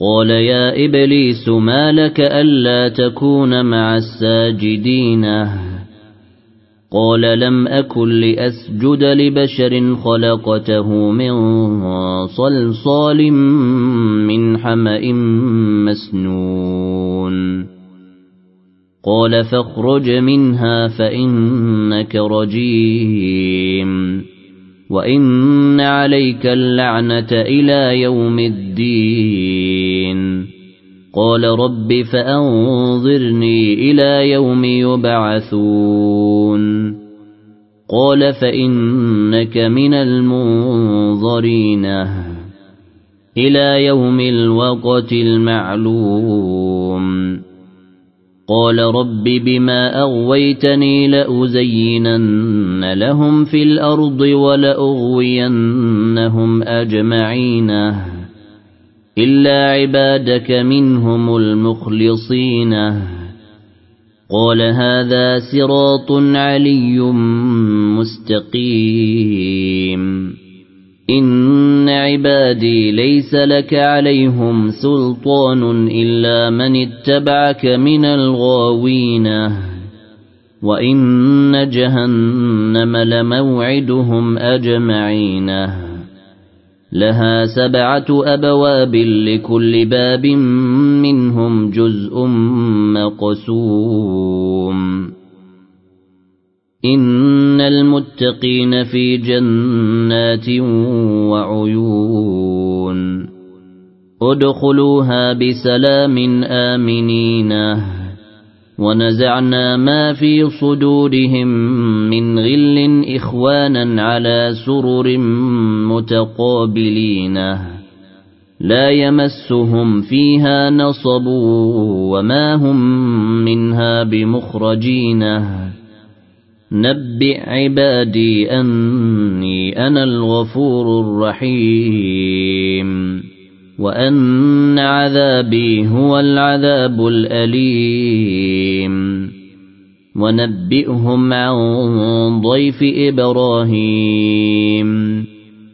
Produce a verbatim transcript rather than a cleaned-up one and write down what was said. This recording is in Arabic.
قال يا إبليس ما لك ألا تكون مع الساجدين قال لم أكن لأسجد لبشر خلقته من صلصال من حمأ مسنون قال فاخرج منها فإنك رجيم وإن عليك اللعنة إلى يوم الدين قال رب فأنظرني إلى يوم يبعثون قال فإنك من المنظرين إلى يوم الوقت المعلوم قال رب بما أغويتني لأزينن لهم في الأرض ولأغوينهم أجمعين إلا عبادك منهم المخلصين قال هذا صراط علي مستقيم إن عبادي ليس لك عليهم سلطان إلا من اتبعك من الغاوين وإن جهنم لموعدهم أجمعين لها سبعة أبواب لكل باب منهم جزء مقسوم إن المتقين في جنات وعيون ادخلوها بسلام آمنين ونزعنا ما في صدورهم من غل إخوانا على سرر متقابلين لا يمسهم فيها نصب وما هم منها بمخرجين نبئ عبادي أني أنا الغفور الرحيم وأن عذابي هو العذاب الأليم ونبئهم عن ضيف إبراهيم